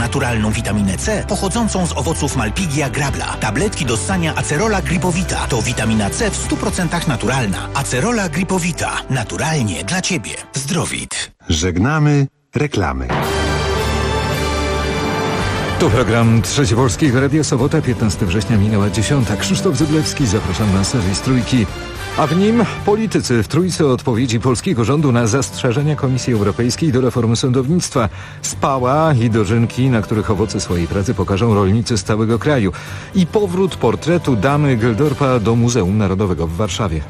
naturalną witaminę C pochodzącą z owoców Malpighia grabla. Tabletki do ssania Acerola Gripowita. To witamina C w 100% naturalna. Acerola Gripowita. Naturalnie dla Ciebie. Zdrowit. Żegnamy reklamy. Tu program Trzeci Polskiego Radia, sobota, 15 września, minęła 10. Krzysztof Zyblewski, zapraszam na serwis Trójki. A w nim politycy w trójce odpowiedzi polskiego rządu na zastrzeżenia Komisji Europejskiej do reformy sądownictwa. Spała i dożynki, na których owoce swojej pracy pokażą rolnicy z całego kraju. I powrót portretu damy Geldorpa do Muzeum Narodowego w Warszawie.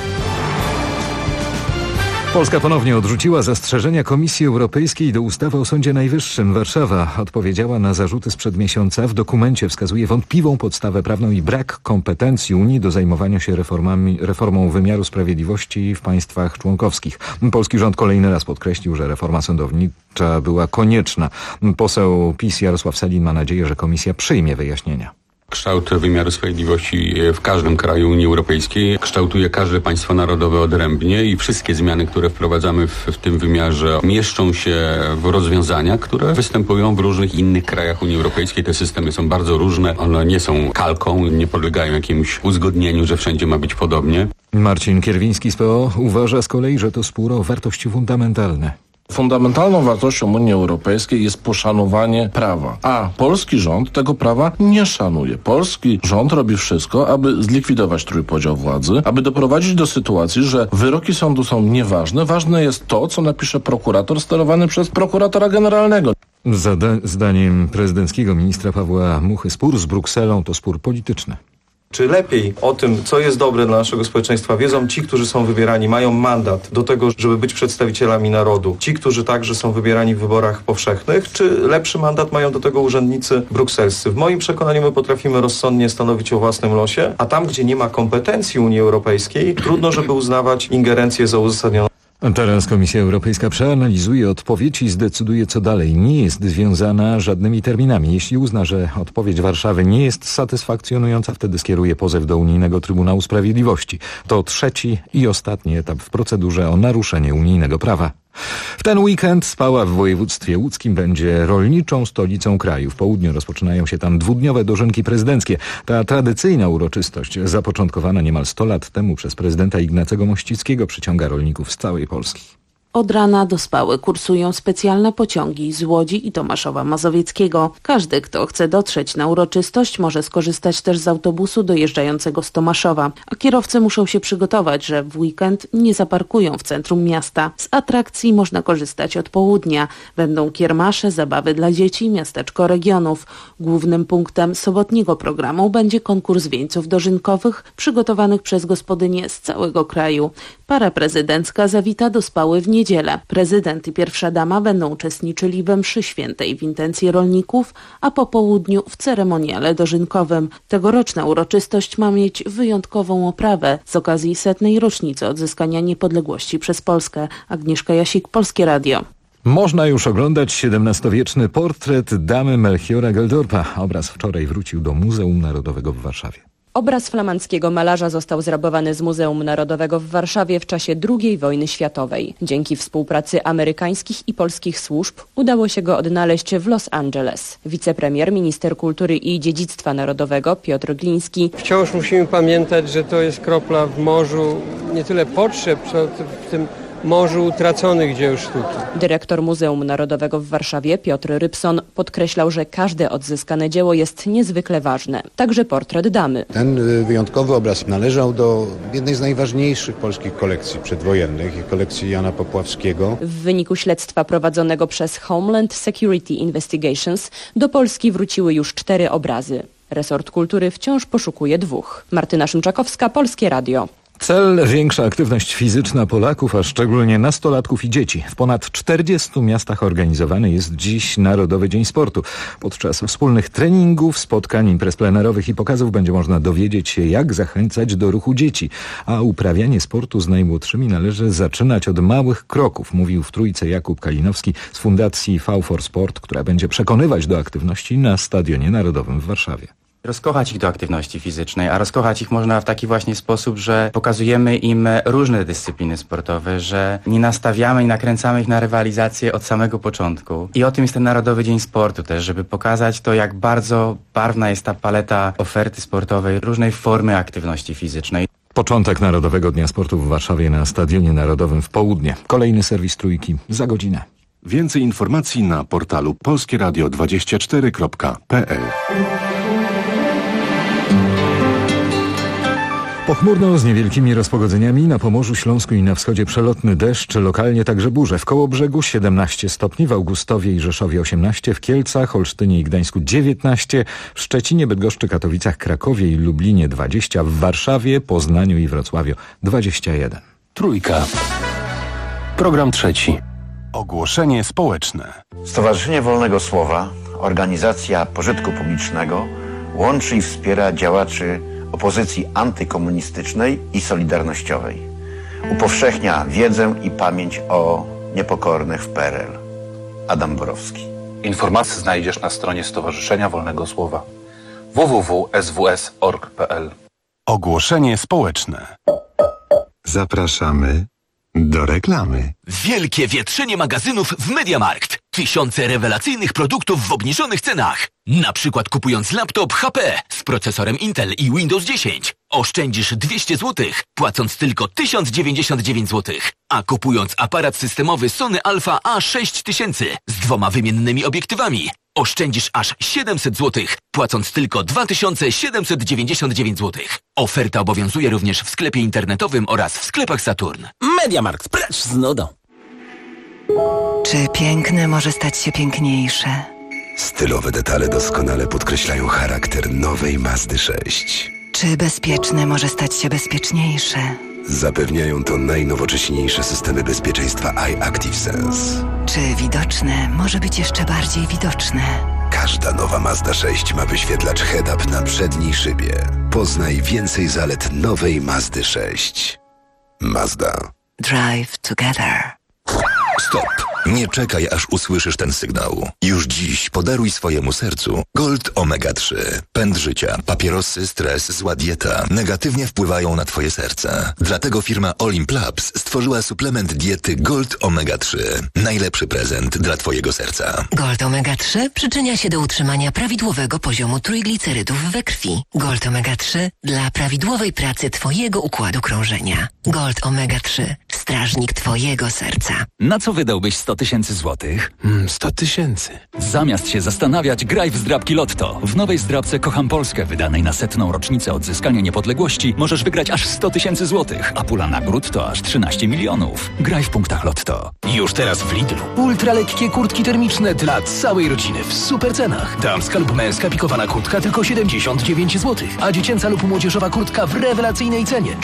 Polska ponownie odrzuciła zastrzeżenia Komisji Europejskiej do ustawy o Sądzie Najwyższym. Warszawa odpowiedziała na zarzuty sprzed miesiąca. W dokumencie wskazuje wątpliwą podstawę prawną i brak kompetencji Unii do zajmowania się reformą wymiaru sprawiedliwości w państwach członkowskich. Polski rząd kolejny raz podkreślił, że reforma sądownicza była konieczna. Poseł PiS Jarosław Sellin ma nadzieję, że Komisja przyjmie wyjaśnienia. Kształt wymiaru sprawiedliwości w każdym kraju Unii Europejskiej kształtuje każde państwo narodowe odrębnie i wszystkie zmiany, które wprowadzamy w tym wymiarze, mieszczą się w rozwiązaniach, które występują w różnych innych krajach Unii Europejskiej. Te systemy są bardzo różne, one nie są kalką, nie podlegają jakiemuś uzgodnieniu, że wszędzie ma być podobnie. Marcin Kierwiński z PO uważa z kolei, że to spór o wartości fundamentalne. Fundamentalną wartością Unii Europejskiej jest poszanowanie prawa, a polski rząd tego prawa nie szanuje. Polski rząd robi wszystko, aby zlikwidować trójpodział władzy, aby doprowadzić do sytuacji, że wyroki sądu są nieważne. Ważne jest to, co napisze prokurator sterowany przez prokuratora generalnego. Zdaniem prezydenckiego ministra Pawła Muchy spór z Brukselą to spór polityczny. Czy lepiej o tym, co jest dobre dla naszego społeczeństwa, wiedzą ci, którzy są wybierani, mają mandat do tego, żeby być przedstawicielami narodu. Ci, którzy także są wybierani w wyborach powszechnych, czy lepszy mandat mają do tego urzędnicy brukselscy? W moim przekonaniu my potrafimy rozsądnie stanowić o własnym losie, a tam, gdzie nie ma kompetencji Unii Europejskiej, trudno, żeby uznawać ingerencję za uzasadnioną. Teraz Komisja Europejska przeanalizuje odpowiedź i zdecyduje, co dalej. Nie jest związana żadnymi terminami. Jeśli uzna, że odpowiedź Warszawy nie jest satysfakcjonująca, wtedy skieruje pozew do Unijnego Trybunału Sprawiedliwości. To trzeci i ostatni etap w procedurze o naruszenie unijnego prawa. W ten weekend Spała w województwie łódzkim będzie rolniczą stolicą kraju. W południu rozpoczynają się tam dwudniowe dożynki prezydenckie. Ta tradycyjna uroczystość, zapoczątkowana niemal 100 lat temu przez prezydenta Ignacego Mościckiego, przyciąga rolników z całej Polski. Od rana do Spały kursują specjalne pociągi z Łodzi i Tomaszowa Mazowieckiego. Każdy, kto chce dotrzeć na uroczystość, może skorzystać też z autobusu dojeżdżającego z Tomaszowa. A kierowcy muszą się przygotować, że w weekend nie zaparkują w centrum miasta. Z atrakcji można korzystać od południa. Będą kiermasze, zabawy dla dzieci, miasteczko regionów. Głównym punktem sobotniego programu będzie konkurs wieńców dożynkowych przygotowanych przez gospodynie z całego kraju. Para prezydencka zawita do Spały w niedzielę. Prezydent i pierwsza dama będą uczestniczyli we mszy świętej w intencji rolników, a po południu w ceremoniale dożynkowym. Tegoroczna uroczystość ma mieć wyjątkową oprawę z okazji 100. rocznicy odzyskania niepodległości przez Polskę. Agnieszka Jasik, Polskie Radio. Można już oglądać XVII-wieczny portret damy Melchiora Geldorpa. Obraz wczoraj wrócił do Muzeum Narodowego w Warszawie. Obraz flamandzkiego malarza został zrabowany z Muzeum Narodowego w Warszawie w czasie II wojny światowej. Dzięki współpracy amerykańskich i polskich służb udało się go odnaleźć w Los Angeles. Wicepremier, minister kultury i dziedzictwa narodowego Piotr Gliński. Wciąż musimy pamiętać, że to jest kropla w morzu nie tyle potrzeb, co w tym morzu utraconych dzieł sztuki. Dyrektor Muzeum Narodowego w Warszawie Piotr Rybson podkreślał, że każde odzyskane dzieło jest niezwykle ważne. Także portret damy. Ten wyjątkowy obraz należał do jednej z najważniejszych polskich kolekcji przedwojennych, kolekcji Jana Popławskiego. W wyniku śledztwa prowadzonego przez Homeland Security Investigations do Polski wróciły już 4 obrazy. Resort kultury wciąż poszukuje 2. Martyna Szymczakowska, Polskie Radio. Cel większa aktywność fizyczna Polaków, a szczególnie nastolatków i dzieci. W ponad 40 miastach organizowany jest dziś Narodowy Dzień Sportu. Podczas wspólnych treningów, spotkań, imprez plenerowych i pokazów będzie można dowiedzieć się, jak zachęcać do ruchu dzieci. A uprawianie sportu z najmłodszymi należy zaczynać od małych kroków, mówił w Trójce Jakub Kalinowski z Fundacji V4Sport, która będzie przekonywać do aktywności na Stadionie Narodowym w Warszawie. rozkochać ich do aktywności fizycznej, a rozkochać ich można w taki właśnie sposób, że pokazujemy im różne dyscypliny sportowe, że nie nastawiamy i nakręcamy ich na rywalizację od samego początku. I o tym jest ten Narodowy Dzień Sportu też, żeby pokazać to, jak bardzo barwna jest ta paleta oferty sportowej, różnej formy aktywności fizycznej. Początek Narodowego Dnia Sportu w Warszawie na Stadionie Narodowym w południe. Kolejny serwis Trójki za godzinę. Więcej informacji na portalu polskieradio24.pl. Pochmurno z niewielkimi rozpogodzeniami, na Pomorzu Śląsku i na wschodzie przelotny deszcz, lokalnie także burze. W Kołobrzegu 17 stopni, w Augustowie i Rzeszowie 18, w Kielcach, Olsztynie i Gdańsku 19, w Szczecinie, Bydgoszczy, Katowicach, Krakowie i Lublinie 20, w Warszawie, Poznaniu i Wrocławiu 21. Trójka. Program trzeci. Ogłoszenie społeczne. Stowarzyszenie Wolnego Słowa, organizacja pożytku publicznego, łączy i wspiera działaczy opozycji antykomunistycznej i solidarnościowej. Upowszechnia wiedzę i pamięć o niepokornych w PRL. Adam Borowski. Informacje znajdziesz na stronie Stowarzyszenia Wolnego Słowa www.sws.org.pl. Ogłoszenie społeczne. Zapraszamy do reklamy. Wielkie wietrzenie magazynów w MediaMarkt. Tysiące rewelacyjnych produktów w obniżonych cenach. Na przykład kupując laptop HP z procesorem Intel i Windows 10 oszczędzisz 200 zł, płacąc tylko 1099 zł. A kupując aparat systemowy Sony Alpha A6000 z 2 wymiennymi obiektywami oszczędzisz aż 700 zł, płacąc tylko 2799 zł. Oferta obowiązuje również w sklepie internetowym oraz w sklepach Saturn. MediaMarkt, precz z nudą. Czy piękne może stać się piękniejsze? Stylowe detale doskonale podkreślają charakter nowej Mazdy 6. Czy bezpieczne może stać się bezpieczniejsze? Zapewniają to najnowocześniejsze systemy bezpieczeństwa iActive Sense. Czy widoczne może być jeszcze bardziej widoczne? Każda nowa Mazda 6 ma wyświetlacz head-up na przedniej szybie. Poznaj więcej zalet nowej Mazdy 6. Mazda. Drive together. Stop! Nie czekaj, aż usłyszysz ten sygnał. Już dziś podaruj swojemu sercu Gold Omega 3. Pęd życia, papierosy, stres, zła dieta negatywnie wpływają na twoje serce. Dlatego firma Olimp Labs stworzyła suplement diety Gold Omega 3. Najlepszy prezent dla twojego serca. Gold Omega 3 przyczynia się do utrzymania prawidłowego poziomu trójglicerydów we krwi. Gold Omega 3 dla prawidłowej pracy twojego układu krążenia. Gold Omega 3. Strażnik twojego serca. Na co wydałbyś 100 tysięcy złotych? 100 tysięcy. Zamiast się zastanawiać, graj w zdrabki Lotto. W nowej zdrabce Kocham Polskę, wydanej na 100. rocznicę odzyskania niepodległości, możesz wygrać aż 100 tysięcy złotych, a pula nagród to aż 13 milionów. Graj w punktach Lotto. Już teraz w Lidlu. Ultralekkie kurtki termiczne dla całej rodziny w super cenach. Damska lub męska pikowana kurtka tylko 79 zł, a dziecięca lub młodzieżowa kurtka w rewelacyjnej cenie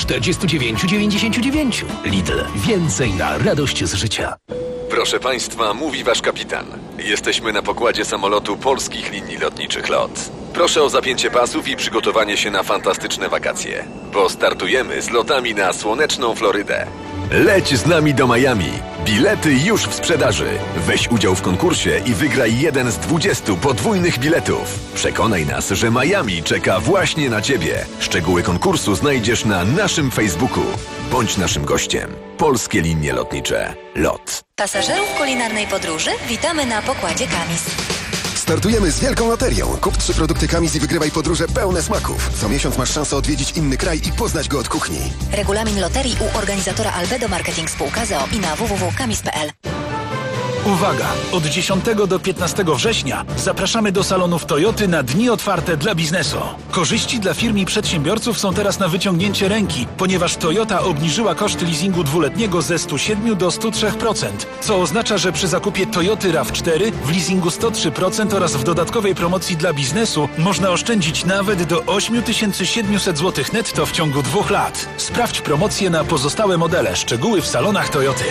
49,99. Lidl. Więcej na radość z życia. Proszę Państwa, mówi Wasz kapitan. Jesteśmy na pokładzie samolotu Polskich Linii Lotniczych LOT. Proszę o zapięcie pasów i przygotowanie się na fantastyczne wakacje, bo startujemy z lotami na słoneczną Florydę. Leć z nami do Miami. Bilety już w sprzedaży. Weź udział w konkursie i wygraj jeden z 20 podwójnych biletów. Przekonaj nas, że Miami czeka właśnie na Ciebie. Szczegóły konkursu znajdziesz na naszym Facebooku. Bądź naszym gościem. Polskie Linie Lotnicze LOT. Pasażerów kulinarnej podróży witamy na pokładzie Kamis. Startujemy z wielką loterią. Kup 3 produkty Kamis i wygrywaj podróże pełne smaków. Co miesiąc masz szansę odwiedzić inny kraj i poznać go od kuchni. Regulamin loterii u organizatora Albedo Marketing Spółka z o.o. i na www.kamis.pl. Uwaga! Od 10 do 15 września zapraszamy do salonów Toyoty na dni otwarte dla biznesu. Korzyści dla firm i przedsiębiorców są teraz na wyciągnięcie ręki, ponieważ Toyota obniżyła koszty leasingu dwuletniego ze 107 do 103%, co oznacza, że przy zakupie Toyoty RAV4 w leasingu 103% oraz w dodatkowej promocji dla biznesu można oszczędzić nawet do 8700 zł netto w ciągu 2 lat. Sprawdź promocje na pozostałe modele. Szczegóły w salonach Toyoty.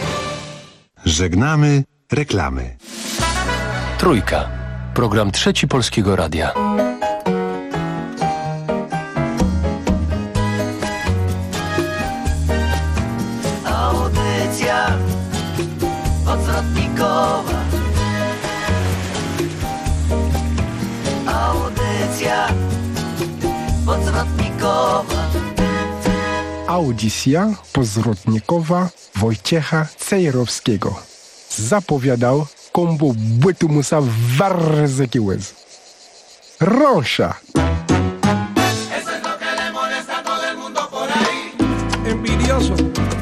Żegnamy reklamy. Trójka. Program trzeci Polskiego Radia. Audycja odzwrotnikowa. Audycja audycja pozwrotnikowa. Audycja pozwrotnikowa Wojciecha Cejrowskiego. Zapowiadał kombo bytu musa warzyki łez. Rosza! Envidioso.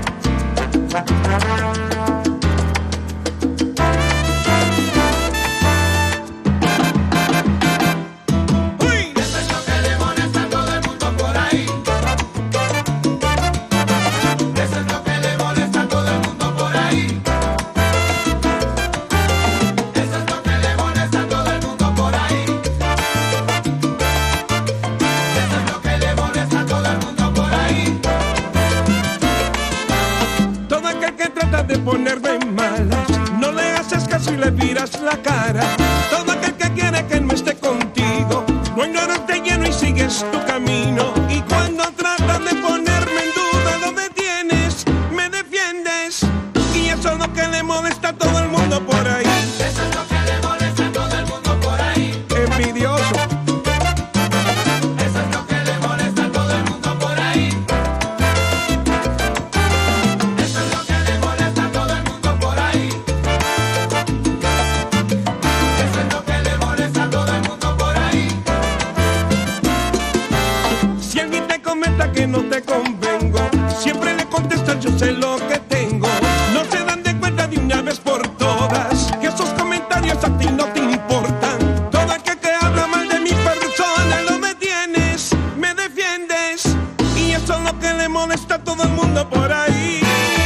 De ponerme malas, no le haces caso y le miras la cara. Todo aquel que quiere que no esté contigo, no ignoras de lleno y sigues tu camino. Y cuando tratas de ponerme en duda, lo detienes, me defiendes. Y eso es lo que le molesta a todo el mundo por ahí. Eso es lo que le molesta a todo el mundo por ahí. Envidioso. Eso es lo que le molesta a todo el mundo por ahí. Que no te convengo, siempre le contestas yo sé lo que tengo. No se dan de cuenta de una vez por todas que esos comentarios a ti no te importan. Todo aquel que habla mal de mi persona lo detienes, me defiendes. Y eso es lo que le molesta a todo el mundo por ahí.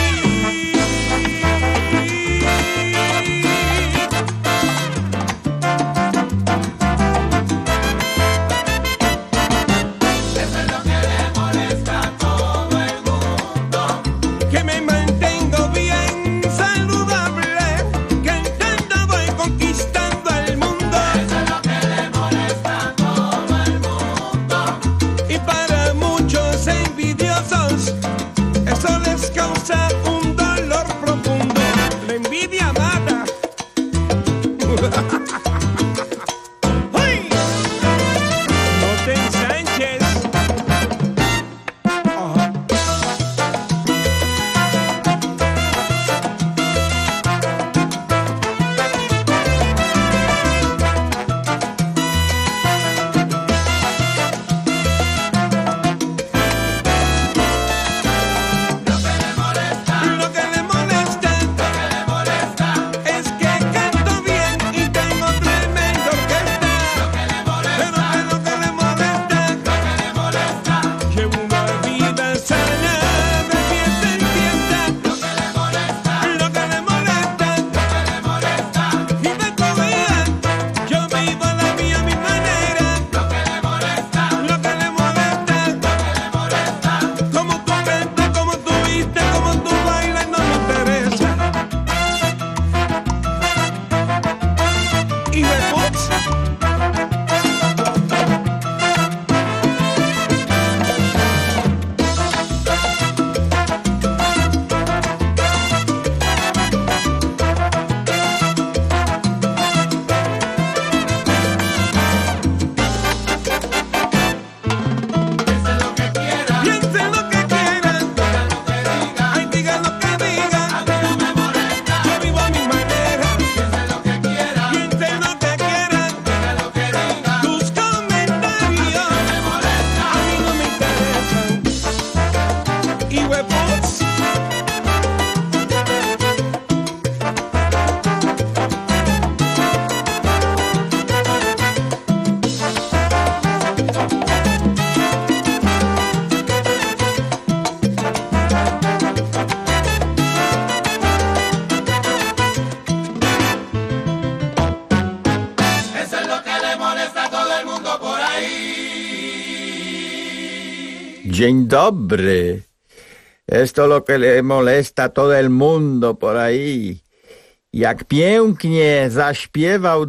Eso les causa un dolor profundo. La envidia mata. ¡Uy! No te ensanches. Dzień dobry. Esto lo que le molesta a todo el mundo por ahí. Jak pięknie zaśpiewał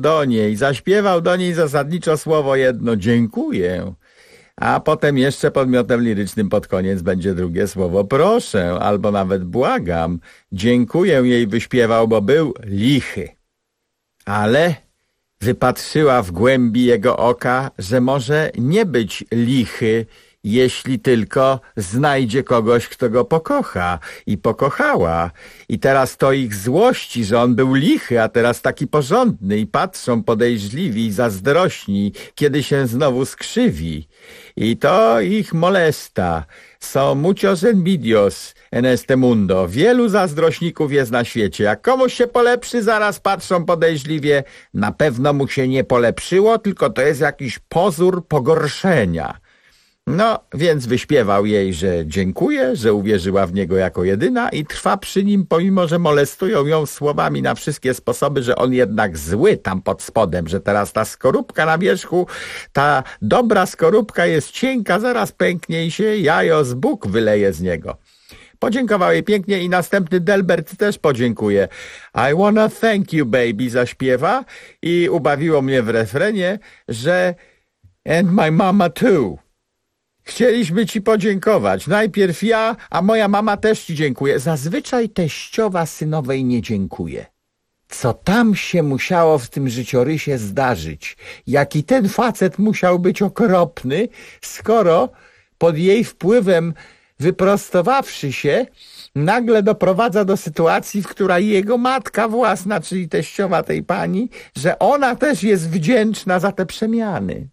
do niej zasadniczo słowo jedno dziękuję. A potem jeszcze podmiotem lirycznym pod koniec będzie drugie słowo proszę, albo nawet błagam. Dziękuję jej wyśpiewał, bo był lichy. Ale wypatrzyła w głębi jego oka, że może nie być lichy, jeśli tylko znajdzie kogoś, kto go pokocha. I pokochała. I teraz to ich złości, że on był lichy, a teraz taki porządny i patrzą podejrzliwi i zazdrośni, kiedy się znowu skrzywi. I to ich molesta. Są muchos envidios en este mundo. Wielu zazdrośników jest na świecie. Jak komuś się polepszy, zaraz patrzą podejrzliwie. Na pewno mu się nie polepszyło, tylko to jest jakiś pozór pogorszenia. No, więc wyśpiewał jej, że dziękuję, że uwierzyła w niego jako jedyna i trwa przy nim, pomimo że molestują ją słowami na wszystkie sposoby, że on jednak zły tam pod spodem, że teraz ta skorupka na wierzchu, ta dobra skorupka jest cienka, zaraz pęknie i się jajo z Bóg wyleje z niego. Podziękował jej pięknie i następny Delbert też podziękuje. I wanna thank you, baby, zaśpiewa i ubawiło mnie w refrenie, że and my mama too. Chcieliśmy ci podziękować. Najpierw ja, a moja mama też ci dziękuję. Zazwyczaj teściowa synowej nie dziękuje. Co tam się musiało w tym życiorysie zdarzyć? Jaki ten facet musiał być okropny, skoro pod jej wpływem wyprostowawszy się, nagle doprowadza do sytuacji, w której jego matka własna, czyli teściowa tej pani, że ona też jest wdzięczna za te przemiany.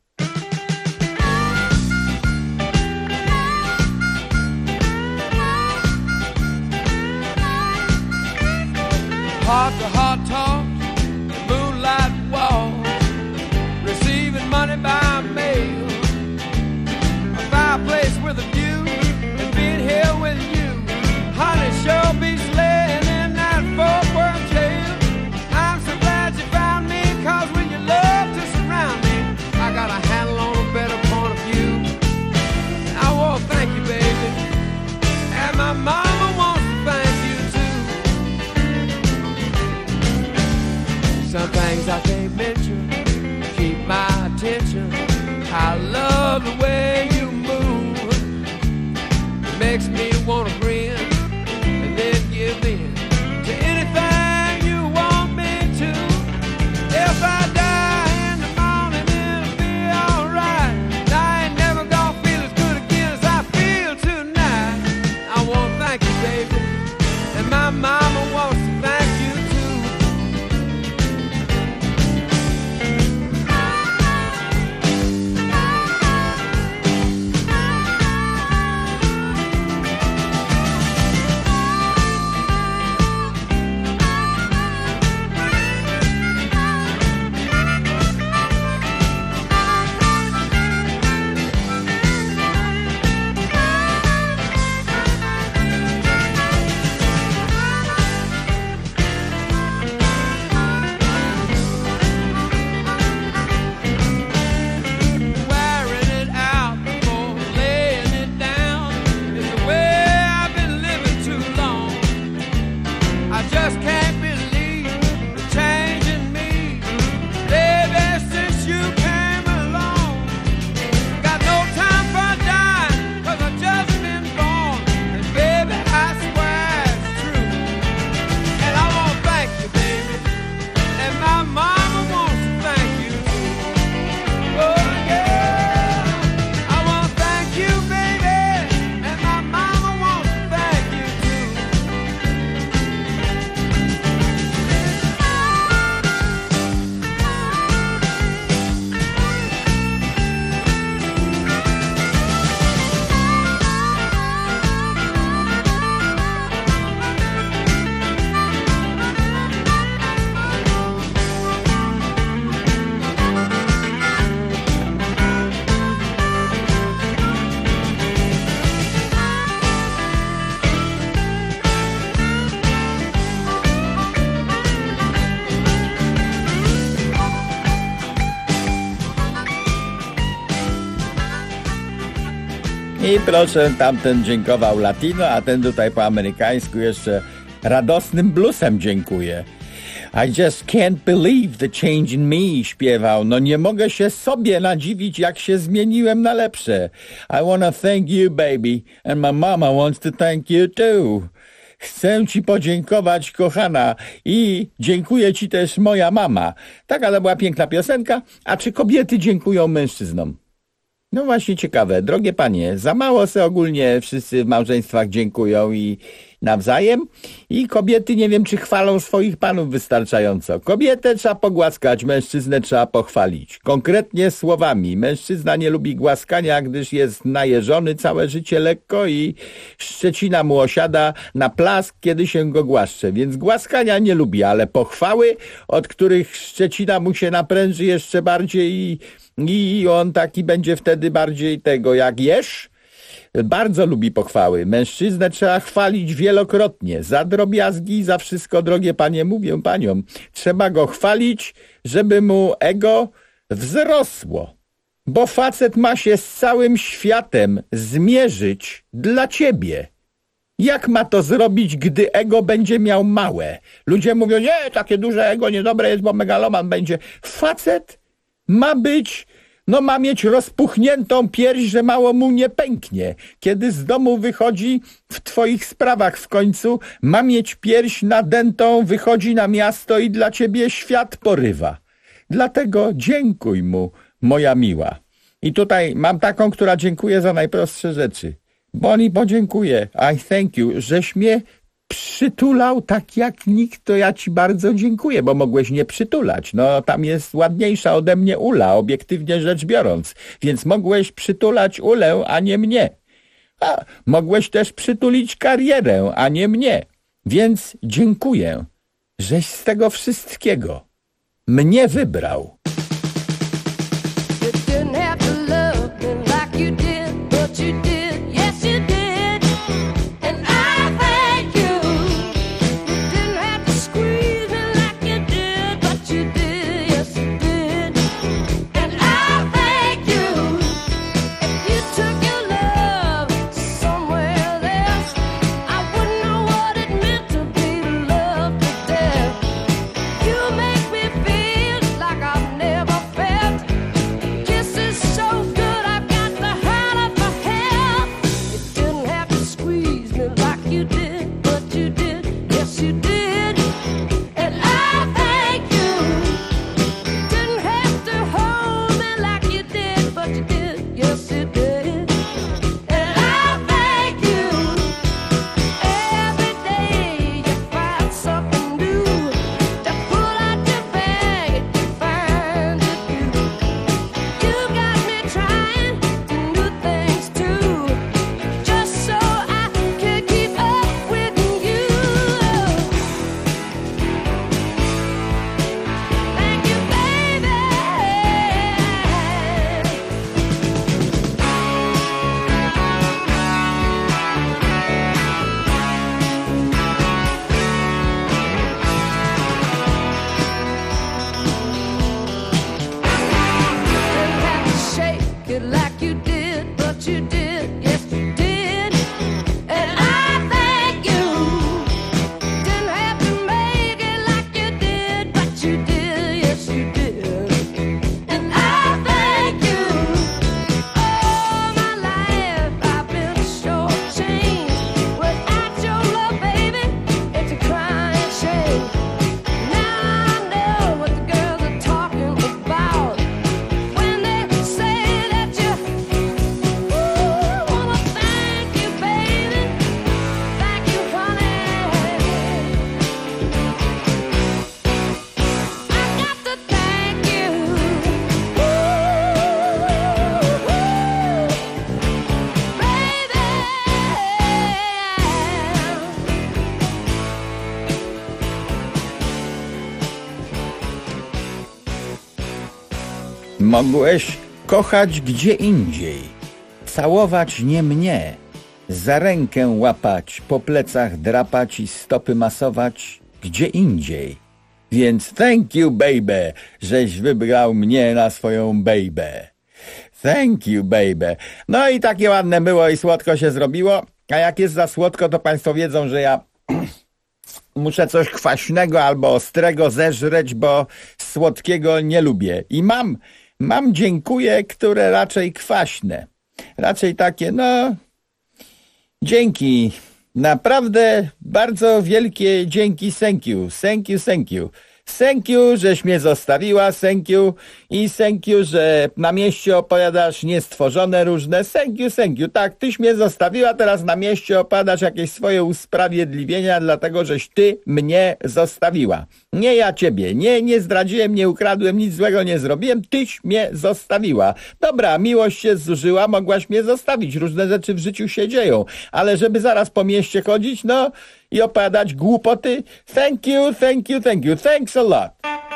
Heart-to-heart talk, moonlight walk, receiving money by mail, a fireplace with a view, and being here with you. Honey, sure be slaying in that four-worm tail. I'm so glad you found me, 'cause when you love to surround me, I got a handle on a better point of view. I want to thank you, baby, and my mama wants to thank you too. Some things I can't mention, keep my attention. I love the way you move. It makes me wanna grin and then give in to anything you want me to. If I die in the morning, it'll be alright. I ain't never gonna feel as good again as I feel tonight. I wanna thank you, baby, and my mama wants to thank you too. I proszę, tamten dziękował latino, a ten tutaj po amerykańsku jeszcze radosnym bluesem dziękuję. I just can't believe the change in me, śpiewał. No nie mogę się sobie nadziwić, jak się zmieniłem na lepsze. I wanna thank you, baby, and my mama wants to thank you too. chcę ci podziękować, kochana, i dziękuję ci też moja mama. Taka to była piękna piosenka. A czy kobiety dziękują mężczyznom? No właśnie ciekawe. Drogie panie, za mało se ogólnie wszyscy w małżeństwach dziękują i nawzajem. I kobiety nie wiem, czy chwalą swoich panów wystarczająco. Kobietę trzeba pogłaskać, mężczyznę trzeba pochwalić. Konkretnie słowami. Mężczyzna nie lubi głaskania, gdyż jest najeżony całe życie lekko i szczecina mu osiada na plask, kiedy się go głaszcze. Więc głaskania nie lubi, ale pochwały, od których szczecina mu się napręży jeszcze bardziej i on taki będzie wtedy bardziej tego jak jesz. Bardzo lubi pochwały. Mężczyznę trzeba chwalić wielokrotnie. Za drobiazgi, za wszystko, drogie panie, mówię paniom. Trzeba go chwalić, żeby mu ego wzrosło. Bo facet ma się z całym światem zmierzyć dla ciebie. Jak ma to zrobić, gdy ego będzie miał małe? Ludzie mówią, nie, takie duże ego niedobre jest, bo megaloman będzie. Facet ma być... ma mieć rozpuchniętą pierś, że mało mu nie pęknie. Kiedy z domu wychodzi w twoich sprawach w końcu, ma mieć pierś nadętą, wychodzi na miasto i dla ciebie świat porywa. Dlatego dziękuj mu, moja miła. I tutaj mam taką, która dziękuję za najprostsze rzeczy. Boni podziękuję. I thank you, żeś mnie przytulał tak jak nikt, to ja ci bardzo dziękuję, bo mogłeś nie przytulać. No, tam jest ładniejsza ode mnie Ula, obiektywnie rzecz biorąc. Więc mogłeś przytulać Ulę, a nie mnie. A mogłeś też przytulić karierę, a nie mnie. Więc dziękuję, żeś z tego wszystkiego mnie wybrał. Mogłeś kochać gdzie indziej, całować nie mnie, za rękę łapać, po plecach drapać i stopy masować gdzie indziej. Więc thank you, baby, żeś wybrał mnie na swoją baby. Thank you, baby. No i takie ładne było i słodko się zrobiło, a jak jest za słodko, to państwo wiedzą, że ja muszę coś kwaśnego albo ostrego zeżreć, bo słodkiego nie lubię. I mam dziękuję, które raczej kwaśne. Raczej takie, no, dzięki Naprawdę bardzo wielkie dzięki, thank you, thank you, thank you. Thank you, żeś mnie zostawiła, thank you. I thank you, że na mieście opowiadasz niestworzone różne. Thank you. Tak, tyś mnie zostawiła, teraz na mieście opowiadasz jakieś swoje usprawiedliwienia, dlatego żeś ty mnie zostawiła. Nie ja ciebie, nie zdradziłem, nie ukradłem, nic złego nie zrobiłem, tyś mnie zostawiła. Dobra, miłość się zużyła, mogłaś mnie zostawić, różne rzeczy w życiu się dzieją, ale żeby zaraz po mieście chodzić, no i opowiadać głupoty, thank you, thanks a lot.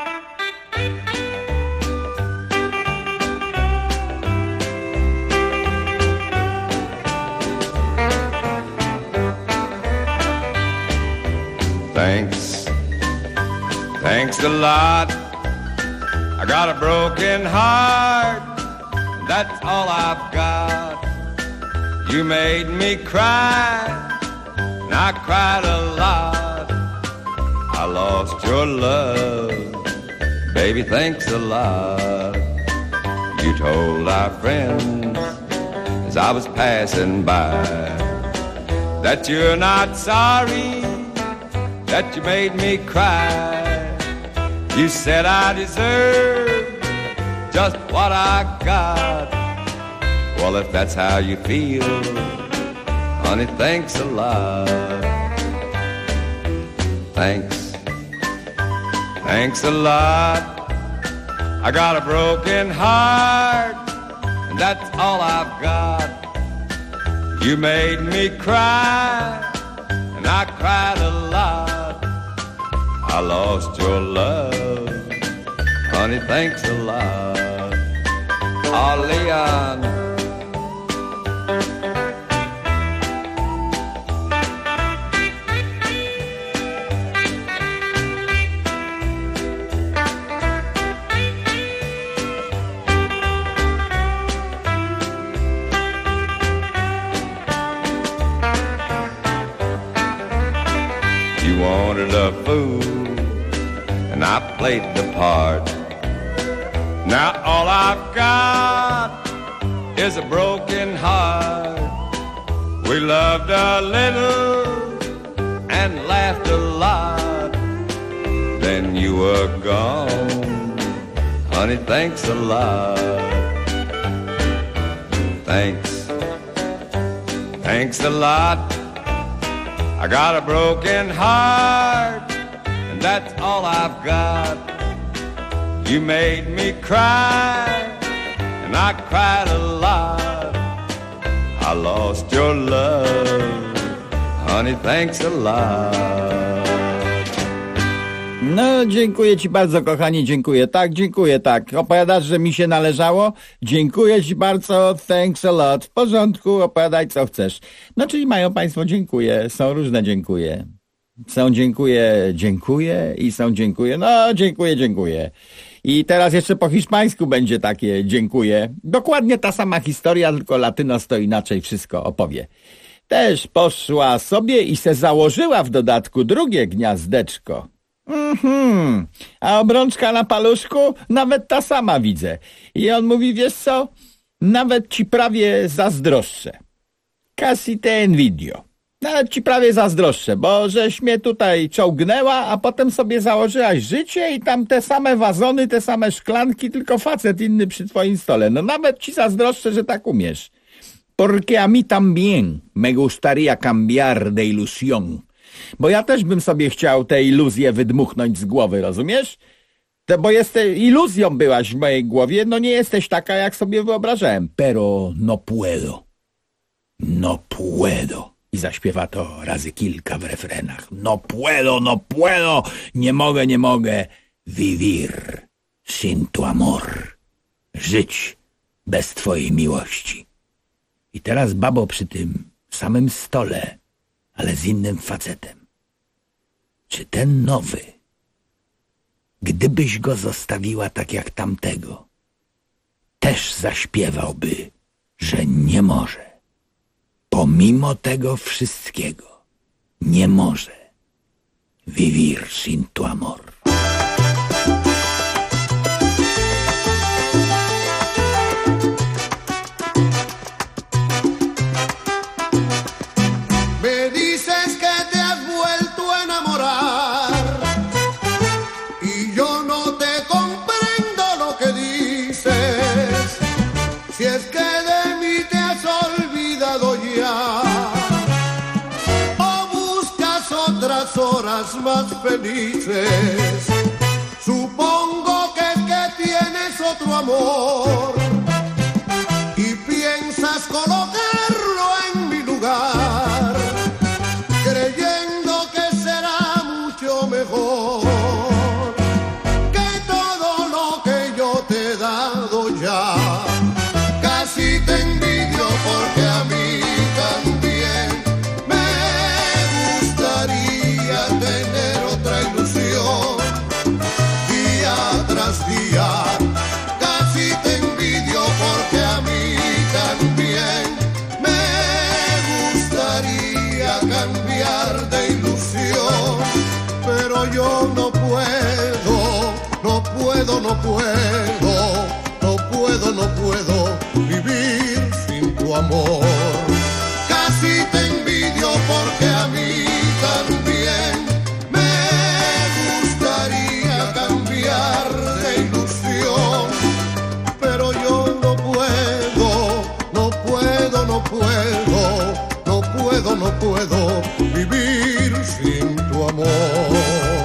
Thanks a lot. I got a broken heart, that's all I've got. You made me cry, and I cried a lot. I lost your love, baby, thanks a lot. You told our friends as I was passing by that you're not sorry, that you made me cry. You said I deserve just what I got. Well, if that's how you feel, honey, thanks a lot. Thanks a lot. I got a broken heart, and that's all I've got. You made me cry, and I cried a lot. I lost your love, honey, thanks a lot. Oh, Leon. You wanted a fool, and I played the part. Now all I've got is a broken heart. We loved a little and laughed a lot. Then you were gone, honey, thanks a lot. Thanks a lot. I got a broken heart, and that's all I've got. You made me cry, and I cried a lot. I lost your love, honey, thanks a lot. No, dziękuję ci bardzo, kochani, dziękuję. Tak. Opowiadasz, że mi się należało? Dziękuję ci bardzo, thanks a lot. W porządku, opowiadaj co chcesz. No, czyli mają państwo dziękuję, są różne dziękuję. Są dziękuję i są dziękuję. No, dziękuję. I teraz jeszcze po hiszpańsku będzie takie dziękuję. Dokładnie ta sama historia, tylko latynos to inaczej wszystko opowie. Też poszła sobie i se założyła w dodatku drugie gniazdeczko. A obrączka na paluszku? Nawet ta sama widzę. I on mówi, wiesz co? Nawet ci prawie zazdroszczę. Casi te envidio. Nawet ci prawie zazdroszczę, bo żeś mnie tutaj czołgnęła, a potem sobie założyłaś życie i tam te same wazony, te same szklanki, tylko facet inny przy twoim stole. No nawet ci zazdroszczę, że tak umiesz. Porque a mí también me gustaría cambiar de ilusión. Bo ja też bym sobie chciał tę iluzję wydmuchnąć z głowy, rozumiesz? Bo iluzją byłaś w mojej głowie, no nie jesteś taka, jak sobie wyobrażałem. Pero no puedo. I zaśpiewa to razy kilka w refrenach. No puedo, nie mogę vivir sin tu amor. Żyć bez twojej miłości. I teraz babo przy tym samym stole, ale z innym facetem. Czy ten nowy, gdybyś go zostawiła tak jak tamtego, też zaśpiewałby, że nie może. Pomimo tego wszystkiego nie może vivir sin tu amor. Me dice horas más felices. Supongo que tienes otro amor y piensas colocarlo en mi lugar, creyendo que será mucho mejor que todo lo que yo te he dado ya. Casi te envidio porque a mí también me gustaría tener otra ilusión día tras día. Casi te envidio porque a mí también me gustaría cambiar de ilusión, pero yo no puedo, no puedo, no puedo, no puedo, no puedo vivir sin tu amor. Casi te envidio porque a mí también me gustaría cambiar de ilusión, pero yo no puedo, no puedo, no puedo, no puedo, no puedo vivir sin tu amor.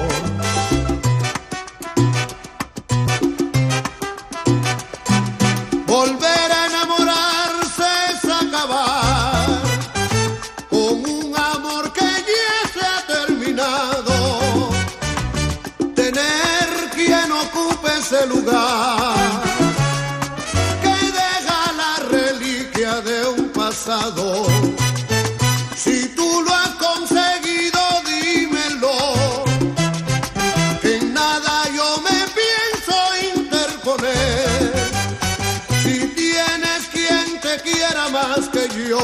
Volver a enamorarse es acabar con un amor que ya se ha terminado. Tener quien ocupe ese lugar que deja la reliquia de un pasado. Si tú lo has conseguido, dímelo, que en nada yo me pienso interponer. Si tienes quien te quiera más que yo,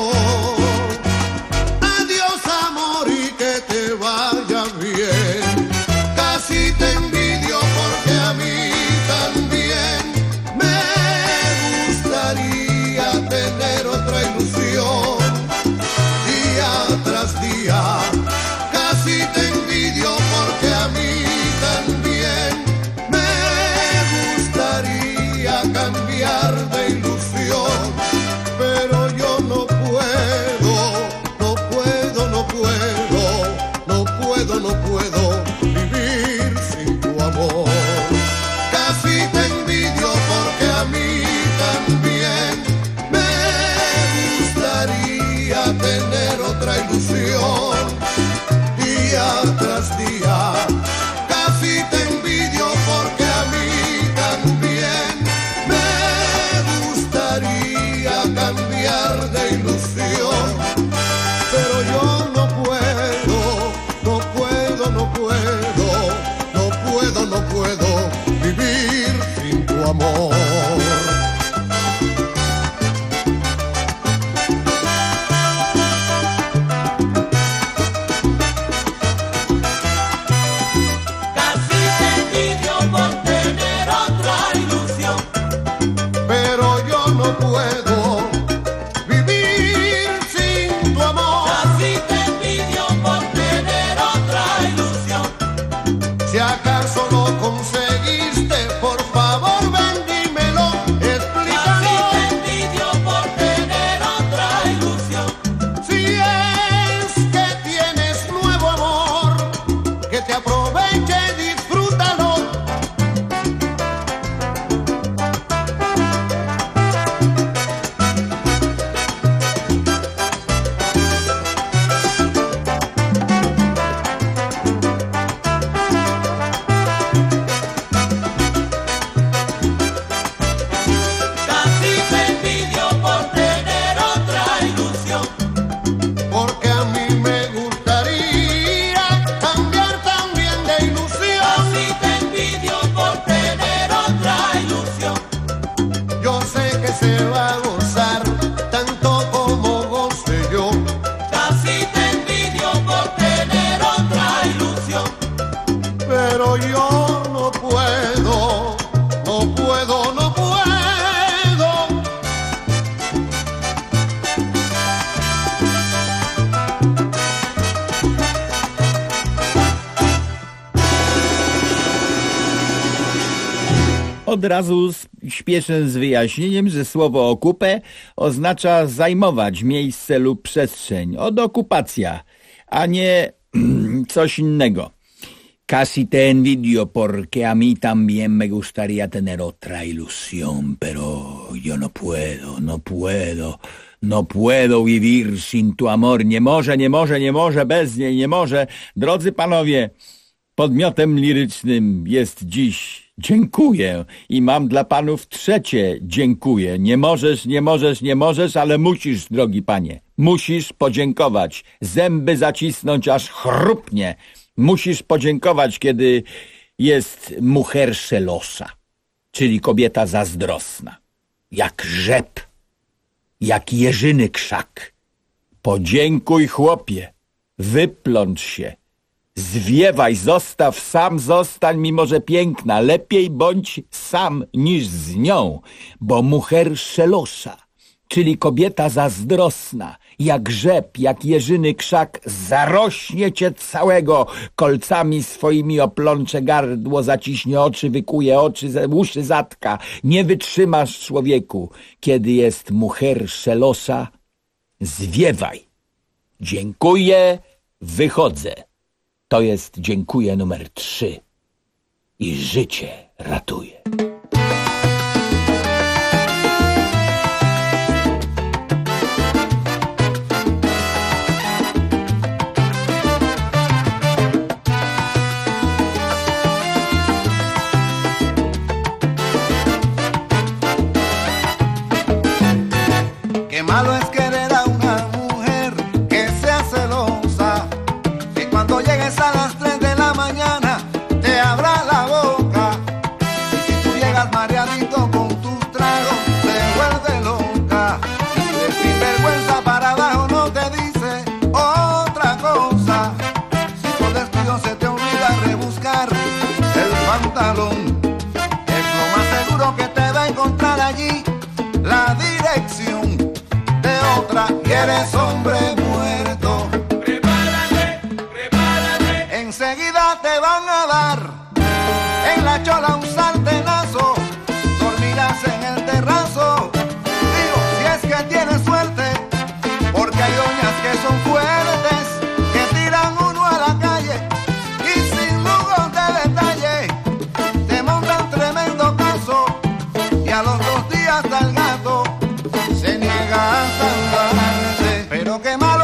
adiós amor y que te vaya bien. Casi te envidio porque a mí también me gustaría tener otra ilusión día tras día. Casi te envidio porque a mí también me gustaría cambiar de ilusión, pero yo no puedo, no puedo, no puedo, no puedo, no puedo vivir sin tu amor. Casi te envidio porque a mí también me gustaría tener otra ilusión día tras día. Casi te envidio porque a mí también me gustaría cambiar de ilusión, pero yo no puedo, no puedo, no puedo, no puedo, no puedo vivir sin tu amor. Casi te envidio por tener otra ilusión, pero yo no puedo vivir sin tu amor. Casi te envidio por tener otra ilusión. Si acaso lo conseguiste, por favor ven, dímelo, explícalo. Casi te envidio por tener otra ilusión. Si es que tienes nuevo amor, que te aproveche, disfrútalo. Casi te envidio por tener otra ilusión, porque a mí me gustaría cambiar también de ilusión. Casi te envidio por tener otra ilusión. Yo sé que se va a gozar tanto como goce yo. Casi te envidio por tener otra ilusión, pero yo no puedo, no puedo, no puedo. Od razu śpieszę z wyjaśnieniem, że słowo okupę oznacza zajmować miejsce lub przestrzeń. Od okupacja, a nie coś innego. Casi te envidio porque a mí también me gustaría tener otra ilusión, pero yo no puedo vivir sin tu amor. Nie może, bez niej nie może. Drodzy panowie, podmiotem lirycznym jest dziś dziękuję i mam dla panów trzecie dziękuję. Nie możesz, ale musisz, drogi panie. Musisz podziękować, zęby zacisnąć aż chrupnie. Musisz podziękować, kiedy jest mujer celosa, czyli kobieta zazdrosna, jak rzep, jak jeżyny krzak. Podziękuj, chłopie, wyplącz się, zwiewaj, zostań, mimo że piękna, lepiej bądź sam niż z nią, bo mujer celosa, czyli kobieta zazdrosna, jak rzep, jak jeżyny krzak, zarośnie cię całego, kolcami swoimi oplącze gardło, zaciśnie oczy, wykuje uszy zatka. Nie wytrzymasz, człowieku, kiedy jest mujer celosa. Zwiewaj. Dziękuję, wychodzę. To jest dziękuję numer 3. I życie ratuje. Qué malo es querer a una mujer que sea celosa, que cuando llegues a las 3 de la mañana te abra la boca. Y si tú llegas mareadito con tus tragos, se vuelve loca. Y de sinvergüenza para abajo no te dice otra cosa. Si por descuido se te olvida rebuscar el pantalón, es lo más seguro que te va a encontrar allí la dirección de otra y eres hombre muerto. Prepárate. Enseguida te van a dar en la chola un sartenazo. Dormirás en el terrazo. Digo, si es que tienes suerte, porque hay doñas que son fuertes, que tiran uno a la calle y sin lujos de detalle te montan tremendo caso y a los 2 días al gato se niega a salvarte. Pero qué más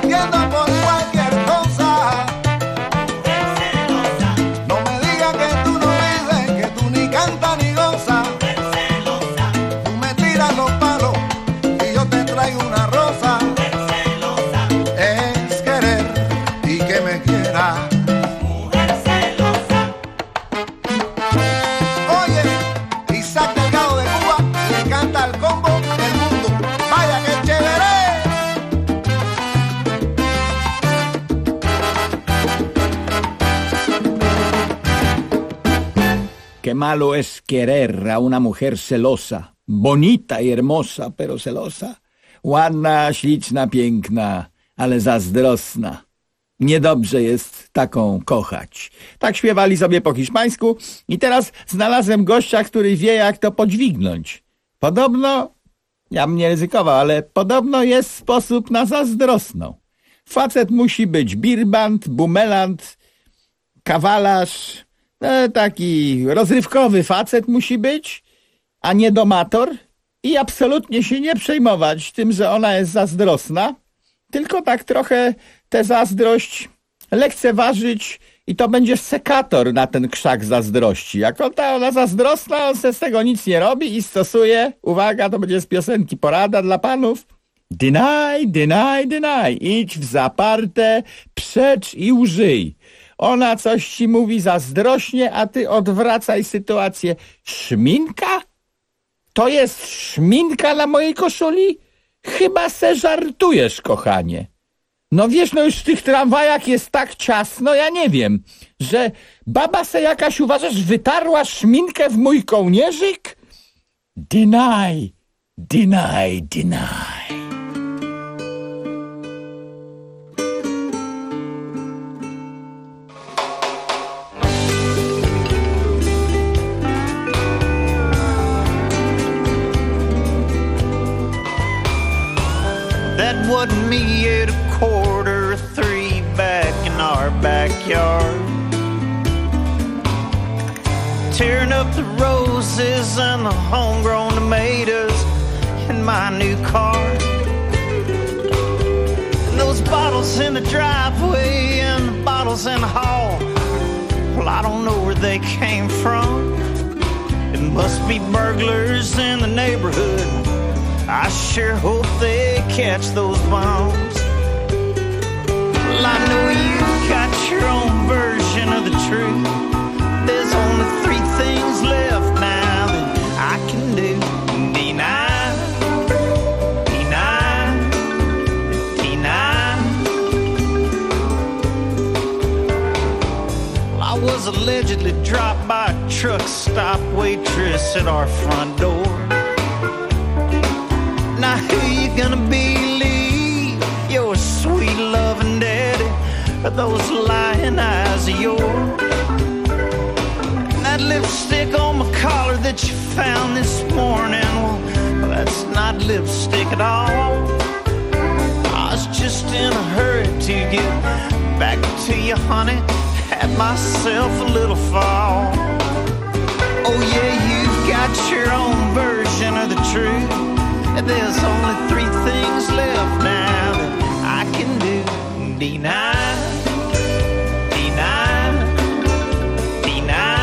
mintiendo por cualquier cosa. No me digas que tú no vives, que tú ni cantas ni gozas. Tú me tiras los palos y yo te traigo una rosa. Es querer y que me quiera. Oye, Isaac Delgado de Cuba le canta al combo del mundo. Vaya que chévere. Qué malo es querer a una mujer celosa, bonita y hermosa, pero celosa. Ładna, śliczna, piękna, ale zazdrosna. Niedobrze jest taką kochać. Tak śpiewali sobie po hiszpańsku i teraz znalazłem gościa, który wie, jak to podźwignąć. Podobno, ja bym nie ryzykował, ale podobno jest sposób na zazdrosną. Facet musi być birbant, bumelant, kawalarz, taki rozrywkowy facet musi być, a nie domator i absolutnie się nie przejmować tym, że ona jest zazdrosna, tylko tak trochę tę zazdrość lekceważyć i to będzie sekator na ten krzak zazdrości. Jak ona zazdrosna, on se z tego nic nie robi i stosuje, uwaga, to będzie z piosenki porada dla panów, deny, deny, deny, idź w zaparte, przecz i użyj. Ona coś ci mówi zazdrośnie, a ty odwracaj sytuację. Szminka? To jest szminka na mojej koszuli? Chyba se żartujesz, kochanie. No wiesz, no już w tych tramwajach jest tak ciasno, ja nie wiem, że baba se jakaś, uważasz, wytarła szminkę w mój kołnierzyk? Deny, deny, deny. That wasn't me at 2:45 back in our backyard, tearing up the roses and the homegrown tomatoes in my new car. And those bottles in the driveway and the bottles in the hall, well, I don't know where they came from. It must be burglars in the neighborhood. I sure hope they catch those bombs. Well, I know you've got your own version of the truth. There's only 3 things left now that I can do. Deny, deny, deny. Well, I was allegedly dropped by a truck stop waitress at our front door. Now who you gonna believe? Your sweet loving daddy, or those lying eyes of yours? And that lipstick on my collar that you found this morning, well, that's not lipstick at all. I was just in a hurry to get back to you, honey. Had myself a little fall. Oh yeah, you've got your own version of the truth. There's only 3 things left now that I can do. Deny, deny, deny.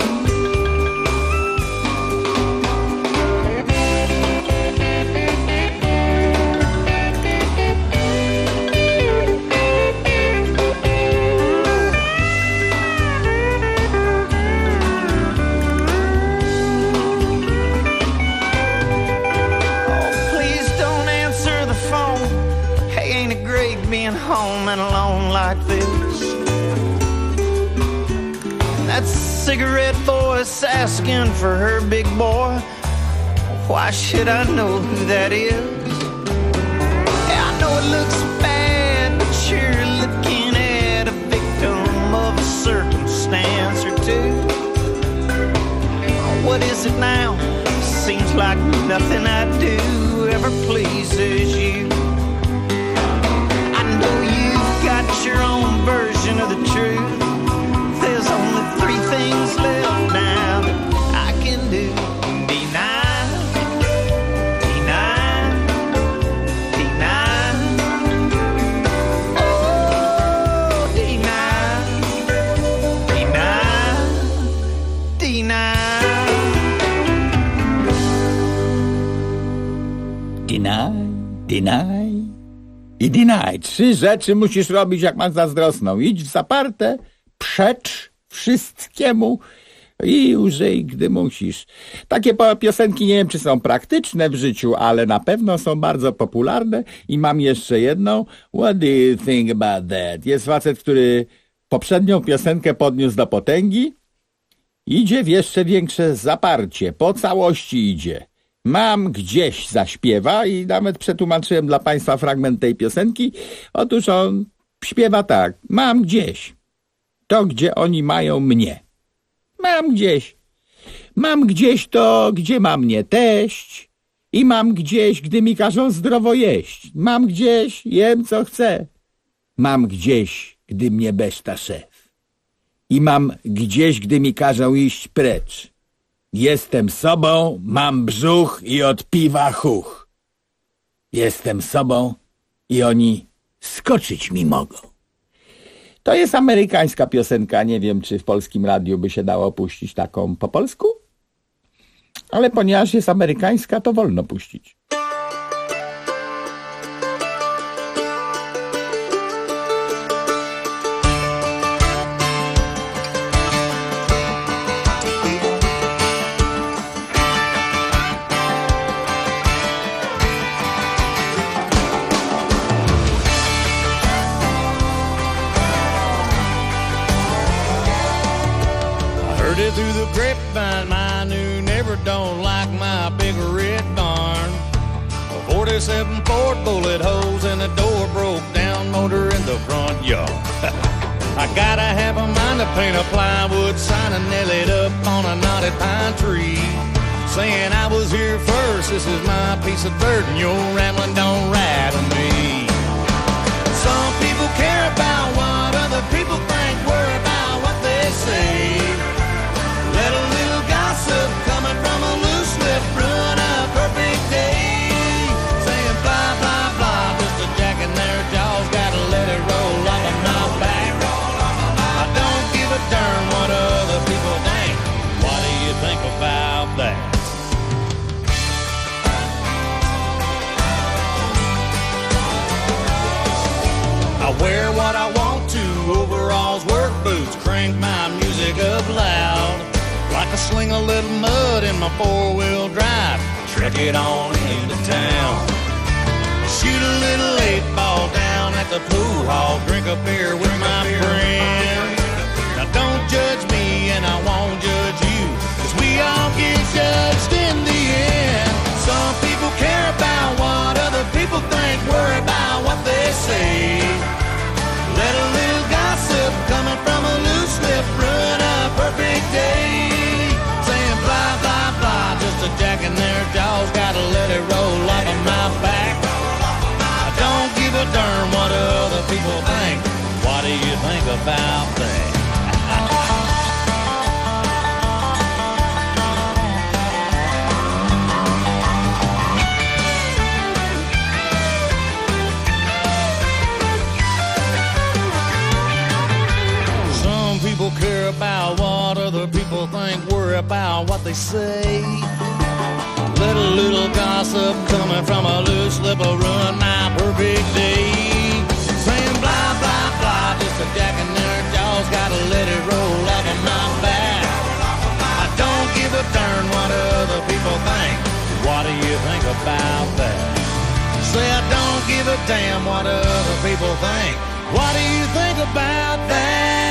Being home and alone like this. That cigarette voice asking for her big boy. Why should I know who that is? I know it looks bad, but you're looking at a victim of a circumstance or two. What is it now? Seems like nothing I do ever pleases you. Got your own version of the truth. There's only 3 things left now that I can do. Deny, deny, deny. Kidinaj, 3 rzeczy musisz robić, jak masz zazdrosną. Idź w zaparte, przecz wszystkiemu i użyj, gdy musisz. Takie piosenki nie wiem, czy są praktyczne w życiu, ale na pewno są bardzo popularne. I mam jeszcze jedną. What do you think about that? Jest facet, który poprzednią piosenkę podniósł do potęgi. Idzie w jeszcze większe zaparcie. Po całości idzie. Mam gdzieś zaśpiewa i nawet przetłumaczyłem dla państwa fragment tej piosenki. Otóż on śpiewa tak. Mam gdzieś. To, gdzie oni mają mnie. Mam gdzieś. Mam gdzieś to, gdzie ma mnie teść. I mam gdzieś, gdy mi każą zdrowo jeść. Mam gdzieś, jem co chcę. Mam gdzieś, gdy mnie beszta szef. I mam gdzieś, gdy mi każą iść precz. Jestem sobą, mam brzuch i od piwa chuch. Jestem sobą i oni skoczyć mi mogą. To jest amerykańska piosenka, nie wiem, czy w polskim radiu by się dało puścić taką po polsku, ale ponieważ jest amerykańska, to wolno puścić. Through the grapevine, my new neighbor don't like my big red barn. A 47 Ford bullet holes in the door, broke down motor in the front yard. I gotta have a mind to paint a plywood sign and nail it up on a knotted pine tree, saying I was here first, this is my piece of dirt, and your rambling don't rattle me. Some people care about what other people think, worry about what they say. Let a little gossip coming from a loose lip ruin a perfect day. Saying blah, blah, blah, just a jack in their jaws, gotta let it roll off of my back. I don't give a darn what other people think. What do you think about that? I wear what I want to, overalls, work boots, crank my music up loud. Like I sling a little mud in my 4-wheel drive, truck it on into town. Shoot a little 8-ball down at the pool hall, drink a beer with my friends. Now don't judge me and I won't judge you, 'cause we all get judged in the end. Some people care about what other people think, worry about what they say. Let a little gossip coming from a loose lip ruin a perfect day. Blah, blah, blah, just a jack in their jaws, gotta let it roll off of my back. I don't give a darn what other people think. What do you think about that? Some people care about what other people think, worry about what they say. Let a little gossip coming from a loose lip will ruin my perfect day. Saying blah, blah, blah, just a jack in their jaws, gotta let it roll off of my back. I don't give a darn what other people think. What do you think about that? Say I don't give a damn what other people think. What do you think about that?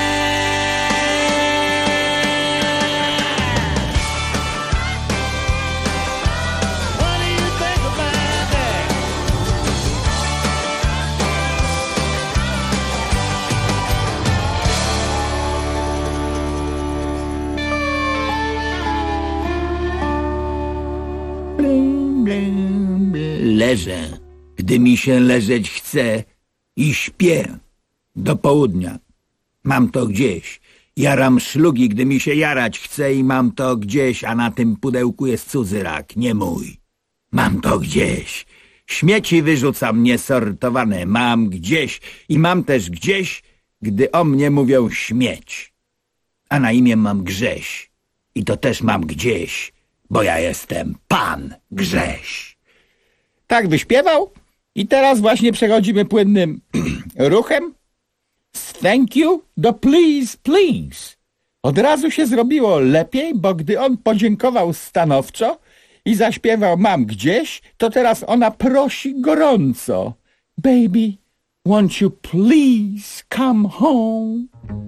Leżę, gdy mi się leżeć chce i śpię do południa. Mam to gdzieś. Jaram szlugi, gdy mi się jarać chce i mam to gdzieś, a na tym pudełku jest cudzy rak, nie mój. Mam to gdzieś. Śmieci wyrzucam niesortowane, mam gdzieś i mam też gdzieś, gdy o mnie mówią śmieć. A na imię mam Grześ i to też mam gdzieś, bo ja jestem Pan Grześ. Tak wyśpiewał I teraz właśnie przechodzimy płynnym ruchem z thank you do please, please. Od razu się zrobiło lepiej, bo gdy on podziękował stanowczo i zaśpiewał mam gdzieś, to teraz ona prosi gorąco. Baby, won't you please come home?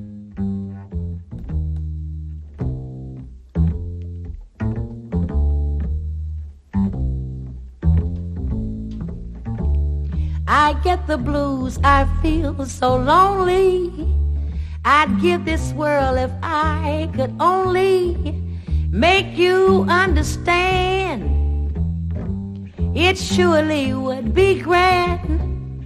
I get the blues, I feel so lonely. I'd give this world if I could only make you understand. It surely would be grand.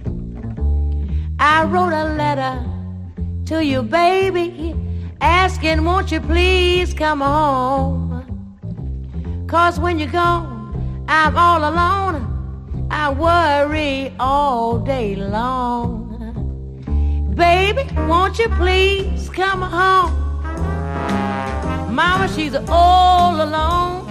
I wrote a letter to you, baby, asking won't you please come home. 'Cause when you're gone, I'm all alone. I worry all day long. Baby, won't you please come home? Mama, she's all alone.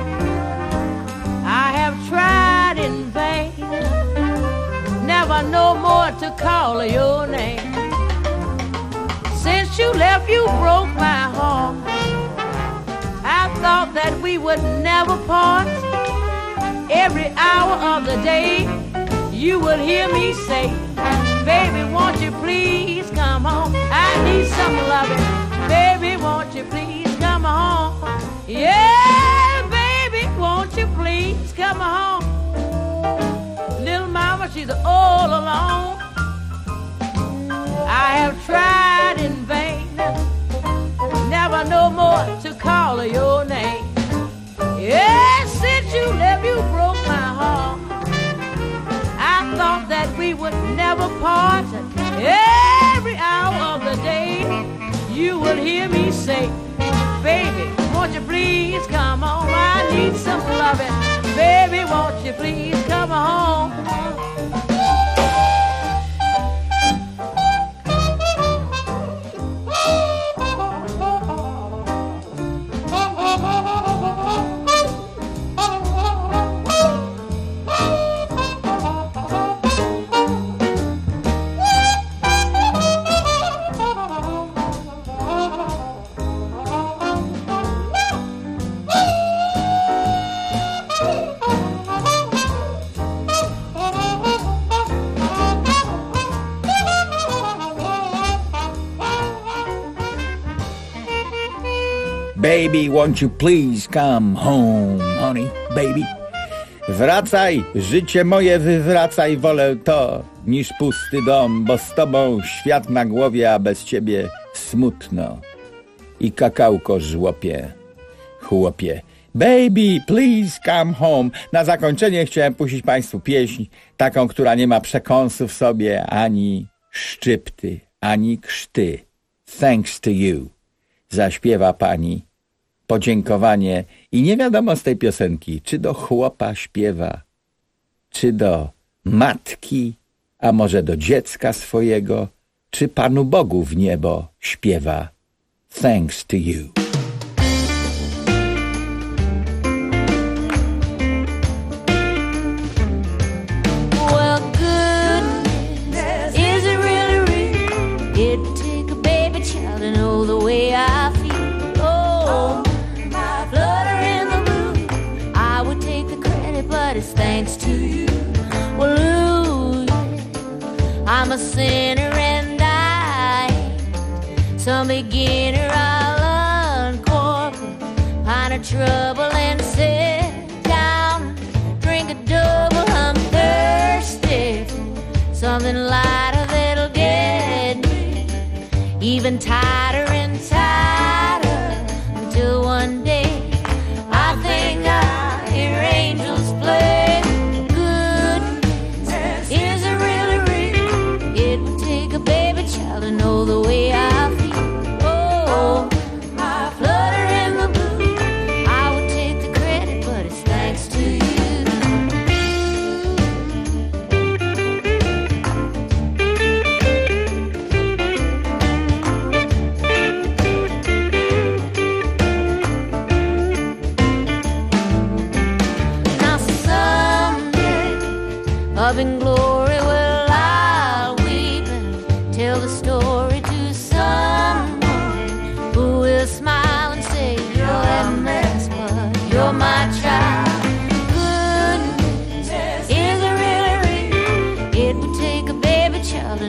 I have tried in vain, never no more to call your name. Since you left, you broke my heart. I thought that we would never part. Every hour of the day, you would hear me say, baby, won't you please come home? I need some loving. Baby, won't you please come home? Yeah, baby, won't you please come home? Little mama, she's all alone. I have tried in vain, never no more to call your name. Yeah, since you left, you broke my heart. I thought that we would never part. Every hour of the day, you would hear me say, baby, won't you please come home? I need some loving. Baby, won't you please come home? Baby, won't you please come home, honey, baby? Wracaj, życie moje wywracaj, wolę to niż pusty dom, bo z tobą świat na głowie, a bez ciebie smutno. I kakałko żłopie, chłopie. Baby, please come home. Na zakończenie chciałem puścić państwu pieśń, taką, która nie ma przekąsu w sobie, ani szczypty, ani krzty. Thanks to you. Zaśpiewa pani podziękowanie i nie wiadomo z tej piosenki, czy do chłopa śpiewa, czy do matki, a może do dziecka swojego, czy Panu Bogu w niebo śpiewa. Thanks to you. Well, goodness, is it really real? It would take a baby child to know the way I feel. Oh, my flutter in the blue. I would take the credit, but it's thanks to you. Well, ooh, I'm a sinner and I ain't some beginner. I'll uncork a pint of trouble and sit down, drink a double. I'm thirsty, something lighter that'll get me even tighter and tighter, until one day I think I hear angels play. Goodness, is it really real? It would take a baby child to know the way I feel. Oh, I flutter in the blue. I would take the credit, but it's thanks to you.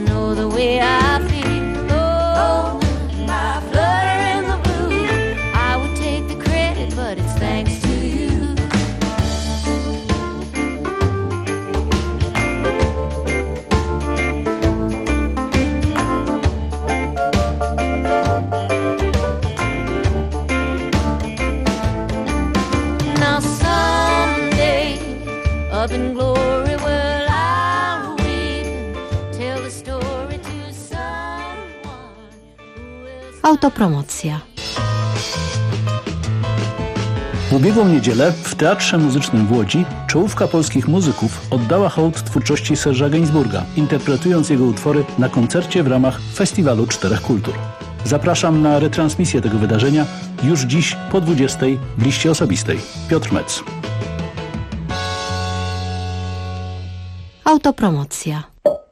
know the way I feel. Oh, my flutter in the blue. I would take the credit, but it's thanks to you. Now someday, up in glory, well, I'll weep and tell the story to someone who will. Autopromocja. W ubiegłą niedzielę w Teatrze Muzycznym w Łodzi czołówka polskich muzyków oddała hołd twórczości Serge'a Gainsbourga, interpretując jego utwory na koncercie w ramach Festiwalu Czterech Kultur. Zapraszam na retransmisję tego wydarzenia już dziś po 20:00 w liście osobistej. Piotr Metz. Autopromocja.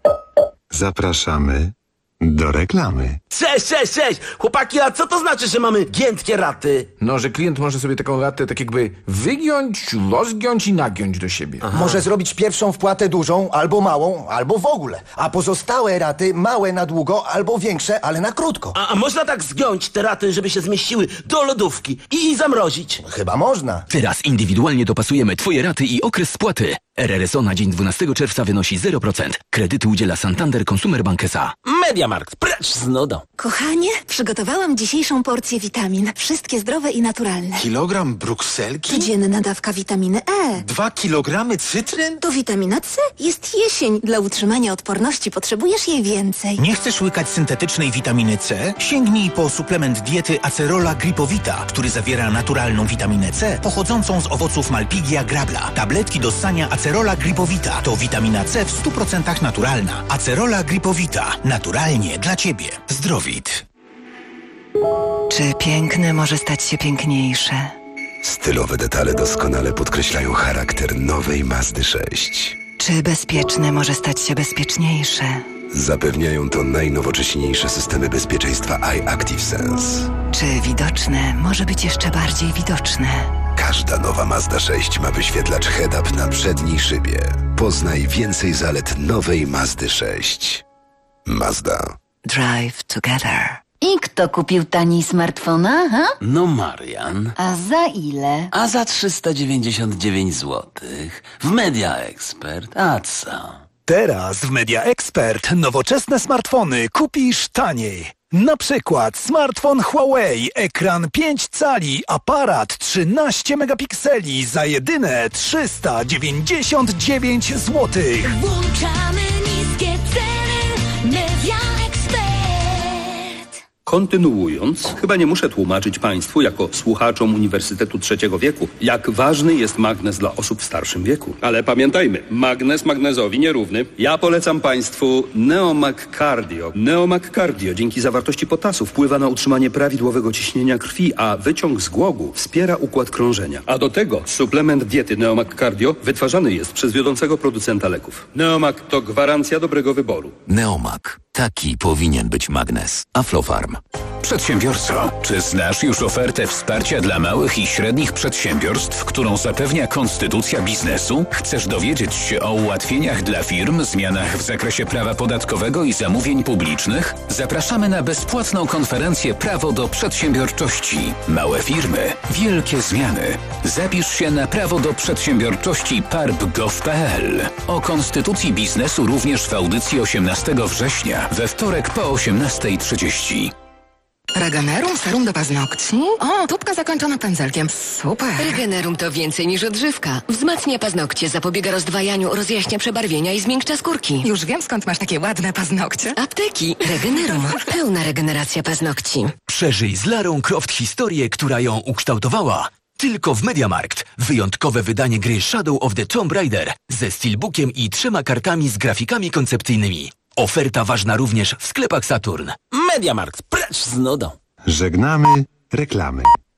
Zapraszamy do reklamy. Cześć! Chłopaki, a co to znaczy, że mamy giętkie raty? No, że klient może sobie taką ratę tak jakby wygiąć, rozgiąć i nagiąć do siebie. Może zrobić pierwszą wpłatę dużą, albo małą, albo w ogóle. A pozostałe raty małe na długo, albo większe, ale na krótko. A można tak zgiąć te raty, żeby się zmieściły do lodówki i zamrozić? Chyba można. Teraz indywidualnie dopasujemy Twoje raty i okres spłaty. RRSO na dzień 12 czerwca wynosi 0%. Kredyty udziela Santander Consumer Bank S.A. MediaMarkt, precz z nudą. Kochanie, przygotowałam dzisiejszą porcję witamin. Wszystkie zdrowe i naturalne. Kilogram brukselki? Codzienna dawka witaminy E. 2 kilogramy cytryn? To witamina C. Jest jesień. Dla utrzymania odporności potrzebujesz jej więcej. Nie chcesz łykać syntetycznej witaminy C? Sięgnij po suplement diety Acerola Gripowita, który zawiera naturalną witaminę C pochodzącą z owoców Malpighia grabla. Tabletki do ssania Acerola Gripowita to witamina C w 100% naturalna. Acerola Gripowita. Naturalnie dla Ciebie. Zdrowit. Czy piękne może stać się piękniejsze? Stylowe detale doskonale podkreślają charakter nowej Mazdy 6. Czy bezpieczne może stać się bezpieczniejsze? Zapewniają to najnowocześniejsze systemy bezpieczeństwa iActive Sense. Czy widoczne może być jeszcze bardziej widoczne? Każda nowa Mazda 6 ma wyświetlacz head-up na przedniej szybie. Poznaj więcej zalet nowej Mazdy 6. Mazda. Drive together. I kto kupił tani smartfona, ha? No Marian. A za ile? A za 399 zł. W Media Expert. A co? Teraz w Media Expert nowoczesne smartfony kupisz taniej. Na przykład smartfon Huawei, ekran 5 cali, aparat 13 megapikseli za jedyne 399 zł. Włączamy niskie ceny. Media Expert. Kontynuując, chyba nie muszę tłumaczyć Państwu, jako słuchaczom Uniwersytetu Trzeciego Wieku, jak ważny jest magnez dla osób w starszym wieku. Ale pamiętajmy, magnez magnezowi nierówny. Ja polecam Państwu Neomag Cardio. Neomag Cardio dzięki zawartości potasu wpływa na utrzymanie prawidłowego ciśnienia krwi, a wyciąg z głogu wspiera układ krążenia. A do tego suplement diety Neomag Cardio wytwarzany jest przez wiodącego producenta leków. Neomag to gwarancja dobrego wyboru. Neomag. Taki powinien być magnes. Aflofarm. Przedsiębiorco, czy znasz już ofertę wsparcia dla małych i średnich przedsiębiorstw, którą zapewnia Konstytucja Biznesu? Chcesz dowiedzieć się o ułatwieniach dla firm, zmianach w zakresie prawa podatkowego i zamówień publicznych? Zapraszamy na bezpłatną konferencję Prawo do Przedsiębiorczości. Małe firmy, wielkie zmiany. Zapisz się na Prawo do Przedsiębiorczości parb.gov.pl. O Konstytucji Biznesu również w audycji 18 września, we wtorek po 18:30. Regenerum serum do paznokci? O, tubka zakończona pędzelkiem. Super. Regenerum to więcej niż odżywka. Wzmacnia paznokcie, zapobiega rozdwajaniu, rozjaśnia przebarwienia i zmiękcza skórki. Już wiem, skąd masz takie ładne paznokcie. Apteki. Regenerum. Pełna regeneracja paznokci. Przeżyj z Larą Croft historię, która ją ukształtowała. Tylko w MediaMarkt. Wyjątkowe wydanie gry Shadow of the Tomb Raider ze steelbookiem i 3 kartami z grafikami koncepcyjnymi. Oferta ważna również w sklepach Saturn. MediaMarkt, precz z nudą. Żegnamy reklamy.